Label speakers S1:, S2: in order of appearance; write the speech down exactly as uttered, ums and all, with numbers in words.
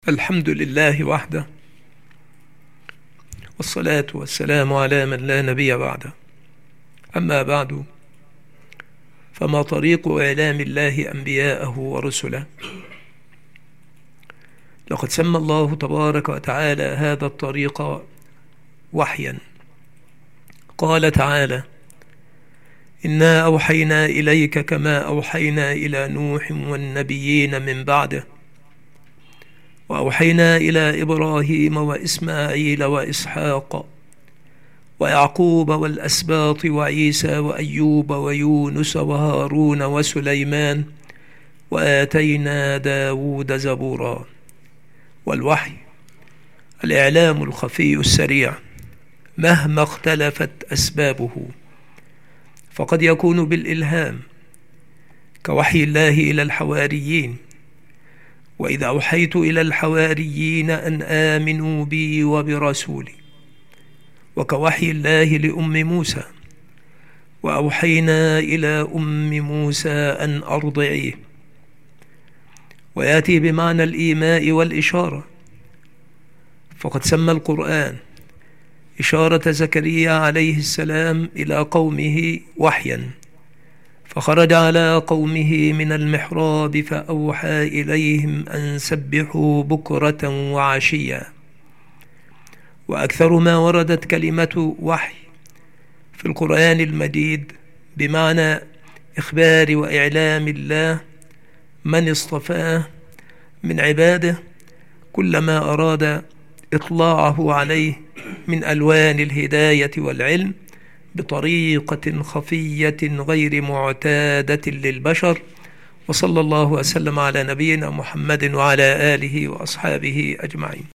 S1: الحمد لله وحده، والصلاة والسلام على من لا نبي بعده. أما بعد، فما طريق إعلام الله أنبياءه ورسله؟ لقد سمى الله تبارك وتعالى هذا الطريق وحيا. قال تعالى: إنا أوحينا إليك كما أوحينا إلى نوح والنبيين من بعده، وأوحينا إلى إبراهيم وإسماعيل وإسحاق ويعقوب والأسباط وعيسى وأيوب ويونس وهارون وسليمان، وآتينا داود زبورا. والوحي الإعلام الخفي السريع مهما اختلفت أسبابه، فقد يكون بالإلهام كوحي الله إلى الحواريين: وإذا أوحيت إلى الحواريين أن آمنوا بي وبرسولي، وكوحي الله لأم موسى: وأوحينا إلى أم موسى أن أرضعيه. ويأتي بمعنى الإيماء والإشارة، فقد سمى القرآن إشارة زكريا عليه السلام إلى قومه وحيا، فخرج على قومه من المحراب فأوحى إليهم أن سبحوا بكرة وعشيا. وأكثر ما وردت كلمة وحي في القرآن المجيد بمعنى إخبار وإعلام الله من اصطفاه من عباده كلما أراد إطلاعه عليه من ألوان الهداية والعلم بطريقة خفية غير معتادة للبشر. وصلى الله وسلم على نبينا محمد وعلى آله وأصحابه أجمعين.